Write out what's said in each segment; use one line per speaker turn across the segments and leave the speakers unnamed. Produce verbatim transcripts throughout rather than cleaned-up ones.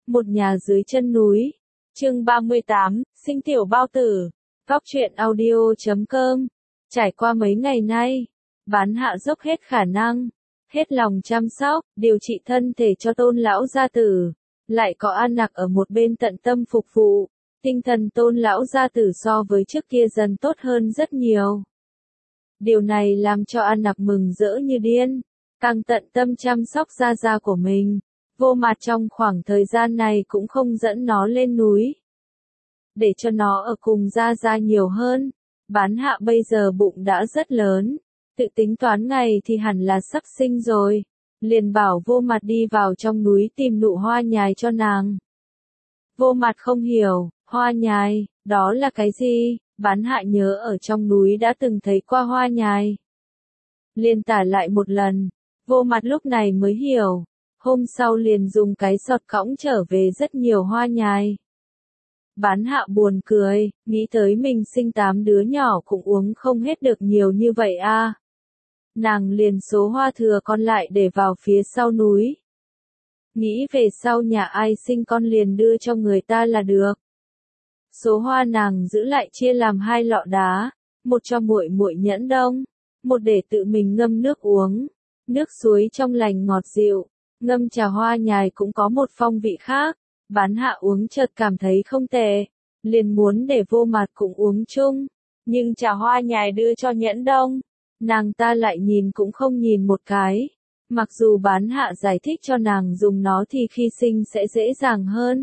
Một nhà dưới chân núi. Chương ba mươi tám, sinh tiểu bao tử. Góc truyện audio chấm com. Trải qua mấy ngày nay, Bán Hạ dốc hết khả năng, hết lòng chăm sóc, điều trị thân thể cho Tôn lão gia tử, lại có An Nặc ở một bên tận tâm phục vụ. Tinh thần Tôn lão gia tử so với trước kia dần tốt hơn rất nhiều. Điều này làm cho An Nặc mừng rỡ như điên, càng tận tâm chăm sóc gia gia của mình. Vô Mặt trong khoảng thời gian này cũng không dẫn nó lên núi, để cho nó ở cùng gia gia nhiều hơn. Bán Hạ bây giờ bụng đã rất lớn, tự tính toán ngày thì hẳn là sắp sinh rồi, liền bảo Vô Mặt đi vào trong núi tìm nụ hoa nhài cho nàng. Vô Mặt không hiểu, hoa nhài, đó là cái gì? Bán Hạ nhớ ở trong núi đã từng thấy qua hoa nhài, liền tả lại một lần. Vô Mặt lúc này mới hiểu, hôm sau liền dùng cái sọt cõng trở về rất nhiều hoa nhài. Bán Hạ buồn cười, nghĩ tới mình sinh tám đứa nhỏ cũng uống không hết được nhiều như vậy a. À. Nàng liền số hoa thừa còn lại để vào phía sau núi. Nghĩ về sau nhà ai sinh con liền đưa cho người ta là được. Số hoa nàng giữ lại chia làm hai lọ đá, một cho muội muội Nhẫn Đông, một để tự mình ngâm nước uống. Nước suối trong lành ngọt dịu, ngâm trà hoa nhài cũng có một phong vị khác. Bán Hạ uống chợt cảm thấy không tệ, liền muốn để Vô Mặt cũng uống chung, nhưng trà hoa nhài đưa cho Nhẫn Đông, nàng ta lại nhìn cũng không nhìn một cái. Mặc dù Bán Hạ giải thích cho nàng dùng nó thì khi sinh sẽ dễ dàng hơn,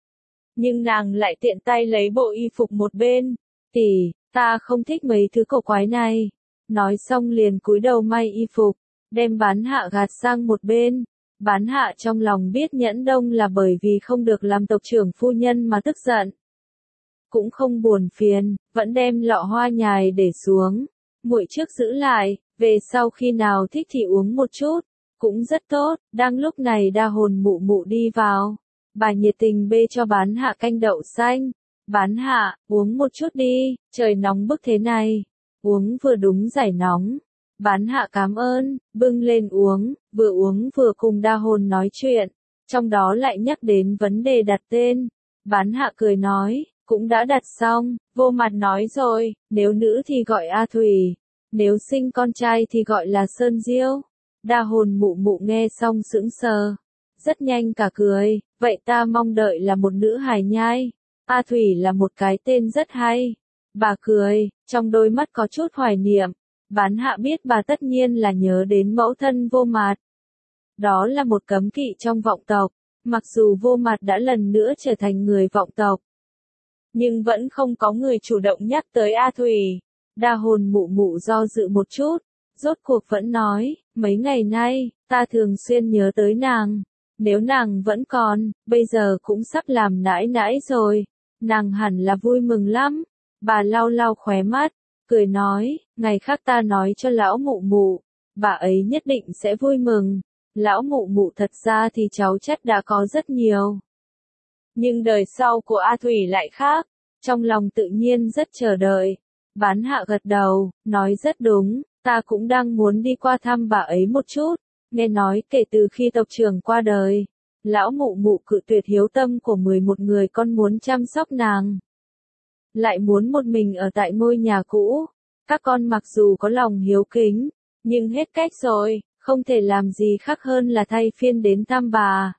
nhưng nàng lại tiện tay lấy bộ y phục một bên. Tỷ, ta không thích mấy thứ cổ quái này. Nói xong liền cúi đầu may y phục, đem Bán Hạ gạt sang một bên. Bán Hạ trong lòng biết Nhẫn Đông là bởi vì không được làm tộc trưởng phu nhân mà tức giận. Cũng không buồn phiền, vẫn đem lọ hoa nhài để xuống. Muội trước giữ lại, về sau khi nào thích thì uống một chút, cũng rất tốt. Đang lúc này Đa Hồn mụ mụ đi vào. Bà nhiệt tình bê cho Bán Hạ canh đậu xanh. Bán Hạ, uống một chút đi, trời nóng bức thế này. Uống vừa đúng giải nóng. Bán Hạ cảm ơn, bưng lên uống, vừa uống vừa cùng Đa Hồn nói chuyện, trong đó lại nhắc đến vấn đề đặt tên. Bán Hạ cười nói, cũng đã đặt xong. Vô Mặt nói rồi, nếu nữ thì gọi A Thủy, nếu sinh con trai thì gọi là Sơn Diêu. Đa Hồn mụ mụ nghe xong sững sờ, rất nhanh cả cười, vậy ta mong đợi là một nữ hài nhai. A Thủy là một cái tên rất hay. Bà cười, trong đôi mắt có chút hoài niệm. Bán Hạ biết bà tất nhiên là nhớ đến mẫu thân Vô Mặt. Đó là một cấm kỵ trong vọng tộc, mặc dù Vô Mặt đã lần nữa trở thành người vọng tộc, nhưng vẫn không có người chủ động nhắc tới A Thủy. Đa Hồn mụ mụ do dự một chút, rốt cuộc vẫn nói, mấy ngày nay, ta thường xuyên nhớ tới nàng. Nếu nàng vẫn còn, bây giờ cũng sắp làm nãi nãi rồi, nàng hẳn là vui mừng lắm. Bà lau lau khóe mắt, cười nói, ngày khác ta nói cho lão mụ mụ, bà ấy nhất định sẽ vui mừng. Lão mụ mụ thật ra thì cháu chắc đã có rất nhiều, nhưng đời sau của A Thủy lại khác, trong lòng tự nhiên rất chờ đợi. Bán Hạ gật đầu, nói rất đúng, ta cũng đang muốn đi qua thăm bà ấy một chút. Nghe nói kể từ khi tộc trưởng qua đời, lão mụ mụ cự tuyệt hiếu tâm của mười một người con muốn chăm sóc nàng, lại muốn một mình ở tại ngôi nhà cũ. Các con mặc dù có lòng hiếu kính, nhưng hết cách rồi, không thể làm gì khác hơn là thay phiên đến thăm bà.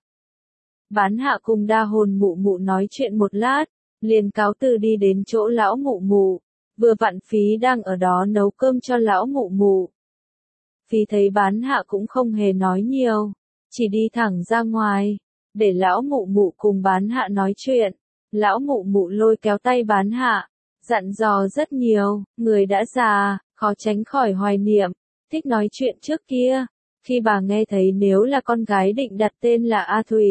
Bán Hạ cùng Đa Hồn mụ mụ nói chuyện một lát, liền cáo từ đi đến chỗ lão mụ mụ. Vừa vặn Phí đang ở đó nấu cơm cho lão mụ mụ. Phí thấy Bán Hạ cũng không hề nói nhiều, chỉ đi thẳng ra ngoài, để lão mụ mụ cùng Bán Hạ nói chuyện. Lão mụ mụ lôi kéo tay Bán Hạ, dặn dò rất nhiều, người đã già, khó tránh khỏi hoài niệm, thích nói chuyện trước kia. Khi bà nghe thấy nếu là con gái định đặt tên là A Thủy,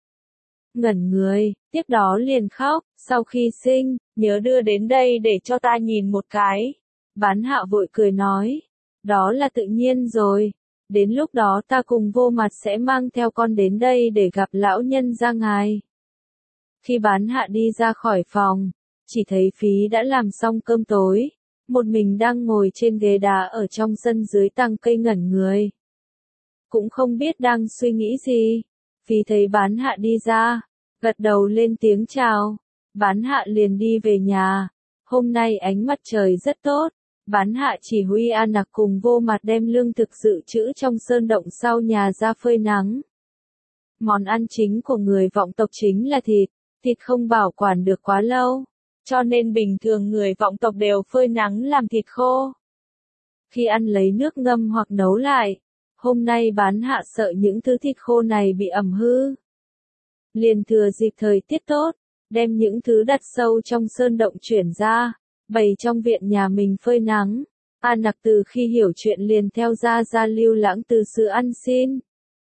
ngẩn người, tiếp đó liền khóc. Sau khi sinh, nhớ đưa đến đây để cho ta nhìn một cái. Bán Hạ vội cười nói, đó là tự nhiên rồi, đến lúc đó ta cùng Vô Mặt sẽ mang theo con đến đây để gặp lão nhân gia ngài. Khi Bán Hạ đi ra khỏi phòng, chỉ thấy Phí đã làm xong cơm tối, một mình đang ngồi trên ghế đá ở trong sân dưới tàng cây ngẩn người, cũng không biết đang suy nghĩ gì. Phí thấy Bán Hạ đi ra, gật đầu lên tiếng chào. Bán hạ liền đi về nhà. Hôm nay ánh mặt trời rất tốt. Bán hạ chỉ huy An Nặc cùng Vô Mặt đem lương thực dự trữ trong sơn động sau nhà ra phơi nắng. Món ăn chính của người vọng tộc chính là thịt. Thịt không bảo quản được quá lâu, cho nên bình thường người vọng tộc đều phơi nắng làm thịt khô. Khi ăn lấy nước ngâm hoặc nấu lại, hôm nay bán hạ sợ những thứ thịt khô này bị ẩm hư. Liền thừa dịp thời tiết tốt, đem những thứ đặt sâu trong sơn động chuyển ra, bày trong viện nhà mình phơi nắng. An Nặc từ khi hiểu chuyện liền theo Gia Gia lưu lãng từ xứ ăn xin.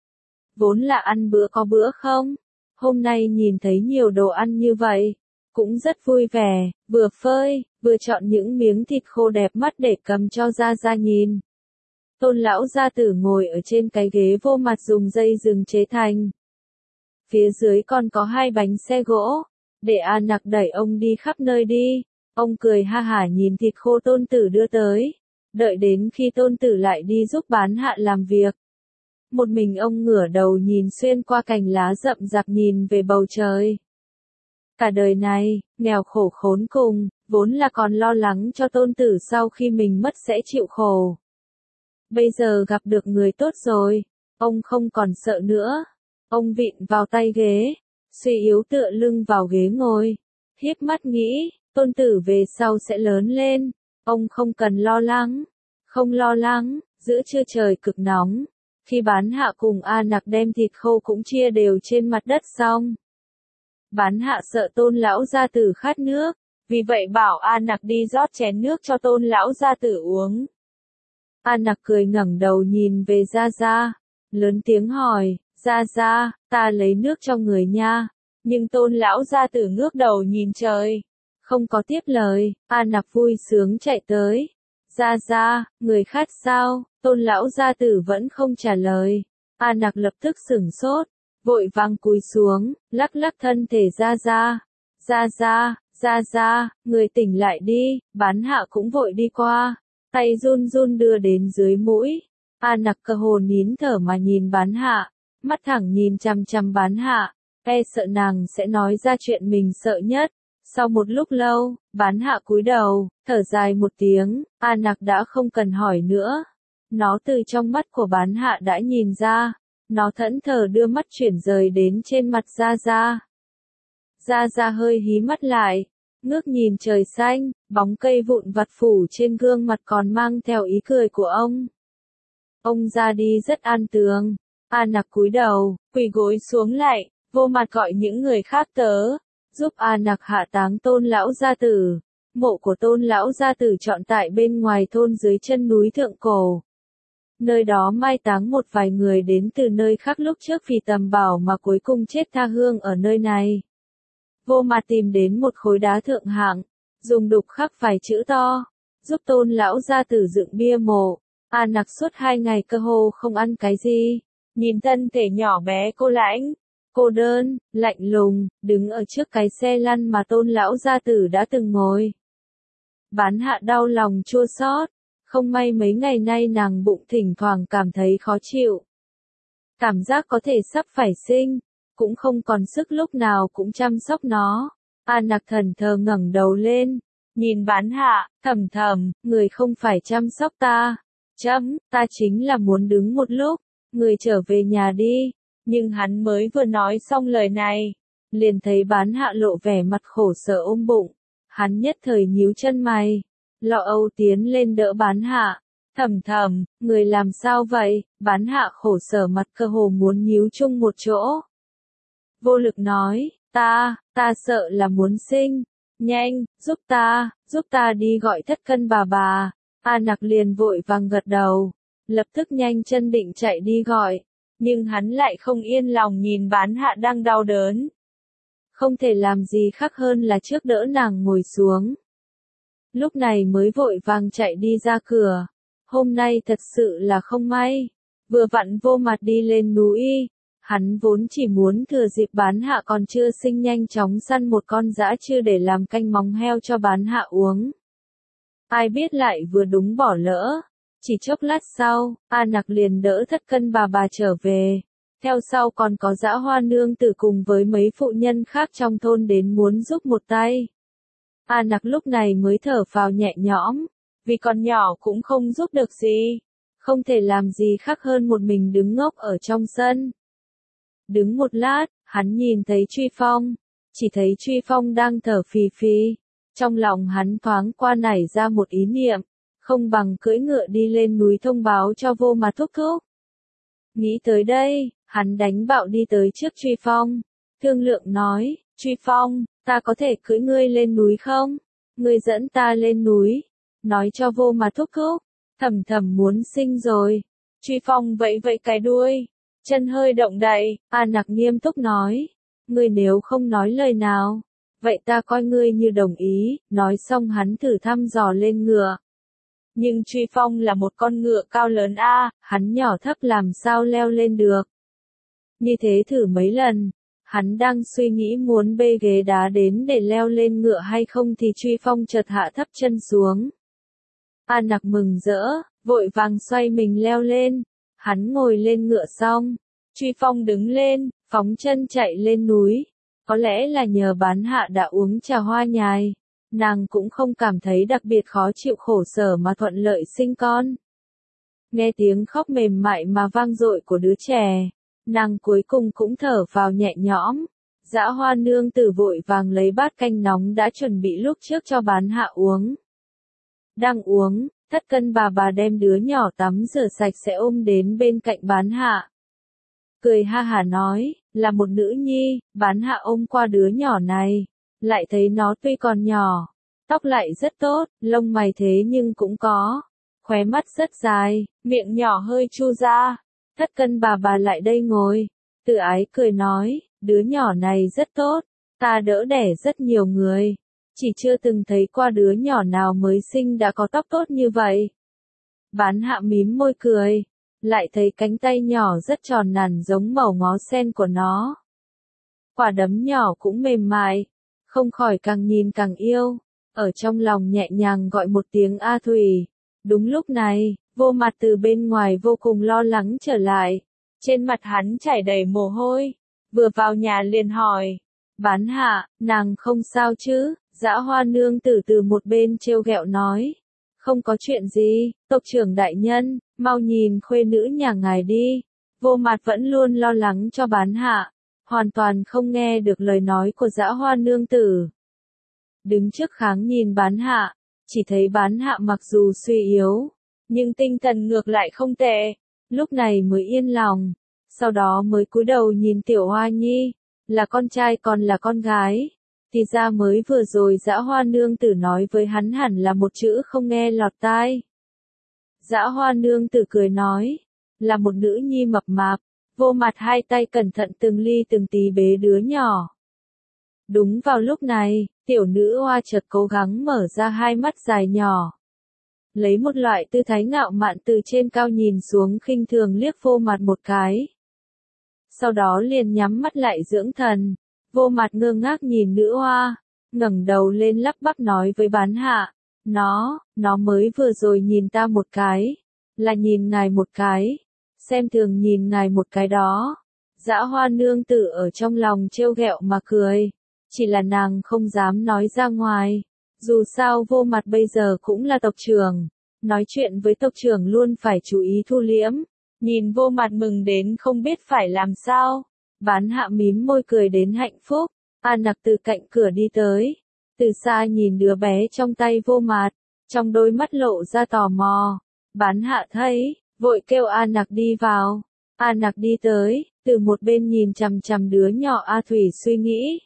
Vốn là ăn bữa có bữa không, hôm nay nhìn thấy nhiều đồ ăn như vậy, cũng rất vui vẻ, vừa phơi, vừa chọn những miếng thịt khô đẹp mắt để cầm cho Gia Gia nhìn. Tôn lão gia tử ngồi ở trên cái ghế Vô Mặt dùng dây rừng chế thành. Phía dưới còn có hai bánh xe gỗ, để An Nặc đẩy ông đi khắp nơi đi. Ông cười ha hả nhìn thịt khô tôn tử đưa tới, đợi đến khi tôn tử lại đi giúp bán hạ làm việc. Một mình ông ngửa đầu nhìn xuyên qua cành lá rậm rạp nhìn về bầu trời. Cả đời này, nghèo khổ khốn cùng, vốn là còn lo lắng cho tôn tử sau khi mình mất sẽ chịu khổ. Bây giờ gặp được người tốt rồi, ông không còn sợ nữa. Ông vịn vào tay ghế, suy yếu tựa lưng vào ghế ngồi, hiếp mắt nghĩ, tôn tử về sau sẽ lớn lên, ông không cần lo lắng, không lo lắng. Giữa trưa trời cực nóng, khi bán hạ cùng An Nặc đem thịt khô cũng chia đều trên mặt đất xong. Bán hạ sợ tôn lão gia tử khát nước, vì vậy bảo An Nặc đi rót chén nước cho tôn lão gia tử uống. An Nặc cười ngẩng đầu nhìn về Gia Gia, lớn tiếng hỏi, Gia Gia, ta lấy nước cho người nha. Nhưng tôn lão gia tử ngước đầu nhìn trời, không có tiếp lời. An Nặc vui sướng chạy tới. Gia Gia, người khát sao? Tôn lão gia tử vẫn không trả lời. An Nặc lập tức sửng sốt, vội vàng cúi xuống, lắc lắc thân thể Gia Gia. Gia Gia, Gia Gia, người tỉnh lại đi. Bán hạ cũng vội đi qua, tay run run đưa đến dưới mũi. An Nặc cơ hồ nín thở mà nhìn bán hạ, mắt thẳng nhìn chằm chằm bán hạ, e sợ nàng sẽ nói ra chuyện mình sợ nhất. Sau một lúc lâu, bán hạ cúi đầu, thở dài một tiếng. An Nặc đã không cần hỏi nữa. Nó từ trong mắt của bán hạ đã nhìn ra. Nó thẫn thờ đưa mắt chuyển rời đến trên mặt Gia Gia. Gia Gia hơi hí mắt lại, ngước nhìn trời xanh, bóng cây vụn vặt phủ trên gương mặt còn mang theo ý cười của ông. Ông ra đi rất an tường. An Nặc cúi đầu, quỳ gối xuống lại, Vô Mặt gọi những người khác tớ, giúp An Nặc hạ táng tôn lão gia tử. Mộ của tôn lão gia tử chọn tại bên ngoài thôn dưới chân núi Thượng Cổ. Nơi đó mai táng một vài người đến từ nơi khác lúc trước vì tầm bảo mà cuối cùng chết tha hương ở nơi này. Vô Mặt tìm đến một khối đá thượng hạng, dùng đục khắc vài chữ to, giúp tôn lão gia tử dựng bia mộ. An Nặc suốt hai ngày cơ hồ không ăn cái gì, nhìn thân thể nhỏ bé cô lãnh, cô đơn, lạnh lùng, đứng ở trước cái xe lăn mà tôn lão gia tử đã từng ngồi. Bán hạ đau lòng chua xót, không may mấy ngày nay nàng bụng thỉnh thoảng cảm thấy khó chịu. Cảm giác có thể sắp phải sinh, cũng không còn sức lúc nào cũng chăm sóc nó. An Nặc thần thờ ngẩng đầu lên, nhìn bán hạ, thầm thầm, người không phải chăm sóc ta. Chấm, ta chính là muốn đứng một lúc, người trở về nhà đi. Nhưng hắn mới vừa nói xong lời này, liền thấy bán hạ lộ vẻ mặt khổ sở ôm bụng. Hắn nhất thời nhíu chân mày, lo âu tiến lên đỡ bán hạ. Thầm thầm, người làm sao vậy? Bán hạ khổ sở mặt cơ hồ muốn nhíu chung một chỗ. Vô lực nói, ta, ta sợ là muốn sinh. Nhanh, giúp ta, giúp ta đi gọi thất cân bà bà. An Nặc liền vội vàng gật đầu, lập tức nhanh chân định chạy đi gọi, nhưng hắn lại không yên lòng nhìn bán hạ đang đau đớn. Không thể làm gì khác hơn là trước đỡ nàng ngồi xuống. Lúc này mới vội vàng chạy đi ra cửa. Hôm nay thật sự là không may, vừa vặn Vô Mặt đi lên núi. Hắn vốn chỉ muốn thừa dịp bán hạ còn chưa sinh nhanh chóng săn một con dã trư để làm canh móng heo cho bán hạ uống. Ai biết lại vừa đúng bỏ lỡ. Chỉ chốc lát sau, An Nặc liền đỡ thất cân bà bà trở về. Theo sau còn có Dã Hoa nương tử cùng với mấy phụ nhân khác trong thôn đến muốn giúp một tay. A Nặc lúc này mới thở phào nhẹ nhõm, vì còn nhỏ cũng không giúp được gì, không thể làm gì khác hơn một mình đứng ngốc ở trong sân. Đứng một lát, hắn nhìn thấy Truy Phong, chỉ thấy Truy Phong đang thở phì phì, trong lòng hắn thoáng qua nảy ra một ý niệm, không bằng cưỡi ngựa đi lên núi thông báo cho Vô Mặt thúc thúc. Nghĩ tới đây, hắn đánh bạo đi tới trước Truy Phong, thương lượng nói, Truy Phong, ta có thể cưỡi ngươi lên núi không? Ngươi dẫn ta lên núi, nói cho Vô Mặt thúc thúc, Thầm Thầm muốn sinh rồi. Truy Phong vẫy vẫy cái đuôi, chân hơi động đậy, A Nặc nghiêm túc nói, ngươi nếu không nói lời nào, vậy ta coi ngươi như đồng ý. Nói xong hắn thử thăm dò lên ngựa. Nhưng Truy Phong là một con ngựa cao lớn a, hắn nhỏ thấp làm sao leo lên được. Như thế thử mấy lần, hắn đang suy nghĩ muốn bê ghế đá đến để leo lên ngựa hay không thì Truy Phong chợt hạ thấp chân xuống. A Nặc mừng rỡ, vội vàng xoay mình leo lên, hắn ngồi lên ngựa xong, Truy Phong đứng lên, phóng chân chạy lên núi. Có lẽ là nhờ Bán Hạ đã uống trà hoa nhài, nàng cũng không cảm thấy đặc biệt khó chịu khổ sở mà thuận lợi sinh con. Nghe tiếng khóc mềm mại mà vang dội của đứa trẻ, nàng cuối cùng cũng thở vào nhẹ nhõm. Dã Hoa nương tử vội vàng lấy bát canh nóng đã chuẩn bị lúc trước cho Bán Hạ uống. Đang uống, Thất Cân bà bà đem đứa nhỏ tắm rửa sạch sẽ ôm đến bên cạnh Bán Hạ. Cười ha hả nói, là một nữ nhi. Bán Hạ ôm qua đứa nhỏ này, lại thấy nó tuy còn nhỏ, tóc lại rất tốt, lông mày thế nhưng cũng có, khóe mắt rất dài, miệng nhỏ hơi chu ra. Thất Cân bà bà lại đây ngồi, tự ái cười nói, đứa nhỏ này rất tốt, ta đỡ đẻ rất nhiều người, chỉ chưa từng thấy qua đứa nhỏ nào mới sinh đã có tóc tốt như vậy. Bán Hạ mím môi cười, lại thấy cánh tay nhỏ rất tròn nằn giống màu ngó sen của nó. Quả đấm nhỏ cũng mềm mại, không khỏi càng nhìn càng yêu, ở trong lòng nhẹ nhàng gọi một tiếng A Thủy. Đúng lúc này, Vô Mặt từ bên ngoài vô cùng lo lắng trở lại, trên mặt hắn chảy đầy mồ hôi, vừa vào nhà liền hỏi, Bán Hạ, nàng không sao chứ? Dã Hoa nương tử từ một bên trêu ghẹo nói, không có chuyện gì, tộc trưởng đại nhân, mau nhìn khuê nữ nhà ngài đi. Vô Mặt vẫn luôn lo lắng cho Bán Hạ, hoàn toàn không nghe được lời nói của Dã Hoa nương tử. Đứng trước kháng nhìn Bán Hạ, chỉ thấy Bán Hạ mặc dù suy yếu, nhưng tinh thần ngược lại không tệ, lúc này mới yên lòng, sau đó mới cúi đầu nhìn Tiểu Hoa Nhi, là con trai còn là con gái. Thì ra mới vừa rồi Dã Hoa nương tử nói với hắn hẳn là một chữ không nghe lọt tai. Dã Hoa nương tử cười nói, là một nữ nhi mập mạp. Vô Mặt hai tay cẩn thận từng ly từng tí bế đứa nhỏ. Đúng vào lúc này, tiểu nữ hoa chợt cố gắng mở ra hai mắt dài nhỏ, lấy một loại tư thái ngạo mạn từ trên cao nhìn xuống khinh thường liếc Vô Mặt một cái. Sau đó liền nhắm mắt lại dưỡng thần. Vô Mặt ngơ ngác nhìn nữ hoa, ngẩng đầu lên lắp bắp nói với Bán Hạ, nó, nó mới vừa rồi nhìn ta một cái, là nhìn ngài một cái, xem thường nhìn ngài một cái đó. Dã Hoa nương tử ở trong lòng trêu ghẹo mà cười, chỉ là nàng không dám nói ra ngoài, dù sao Vô Mặt bây giờ cũng là tộc trưởng, nói chuyện với tộc trưởng luôn phải chú ý thu liễm. Nhìn Vô Mặt mừng đến không biết phải làm sao. Bán Hạ mím môi cười đến hạnh phúc. A Nặc từ cạnh cửa đi tới, từ xa nhìn đứa bé trong tay Vô Mặt, trong đôi mắt lộ ra tò mò. Bán Hạ thấy, vội kêu A Nặc đi vào. A Nặc đi tới, từ một bên nhìn chằm chằm đứa nhỏ A Thủy suy nghĩ.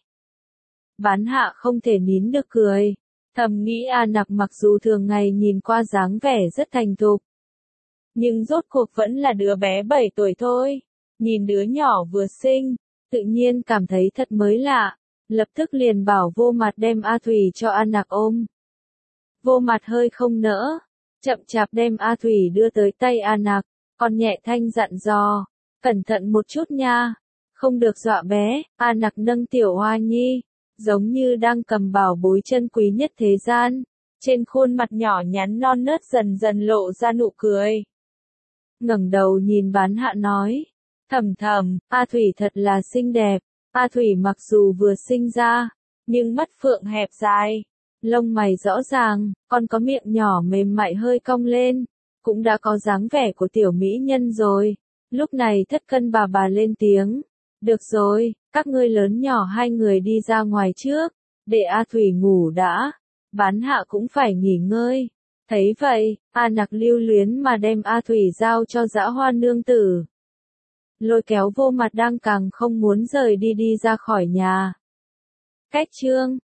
Bán Hạ không thể nín được cười, thầm nghĩ A Nặc mặc dù thường ngày nhìn qua dáng vẻ rất thành thục, nhưng rốt cuộc vẫn là đứa bé bảy tuổi thôi. Nhìn đứa nhỏ vừa sinh, tự nhiên cảm thấy thật mới lạ, lập tức liền bảo Vô Mặt đem A Thủy cho A Nặc ôm. Vô Mặt hơi không nỡ, chậm chạp đem A Thủy đưa tới tay A Nặc, còn nhẹ thanh dặn dò, cẩn thận một chút nha, không được dọa bé. A Nặc nâng Tiểu Hoa Nhi, giống như đang cầm bảo bối chân quý nhất thế gian, trên khuôn mặt nhỏ nhắn non nớt dần dần lộ ra nụ cười. Ngẩng đầu nhìn Bán Hạ nói, Thầm thầm, A Thủy thật là xinh đẹp. A Thủy mặc dù vừa sinh ra, nhưng mắt phượng hẹp dài, lông mày rõ ràng, còn có miệng nhỏ mềm mại hơi cong lên, cũng đã có dáng vẻ của tiểu mỹ nhân rồi. Lúc này Thất Cân bà bà lên tiếng, được rồi, các ngươi lớn nhỏ hai người đi ra ngoài trước, để A Thủy ngủ đã, Bán Hạ cũng phải nghỉ ngơi. Thấy vậy, A Nặc lưu luyến mà đem A Thủy giao cho Dã Hoa nương tử. Lôi kéo Vô Mặt đang càng không muốn rời đi đi ra khỏi nhà. Cách chương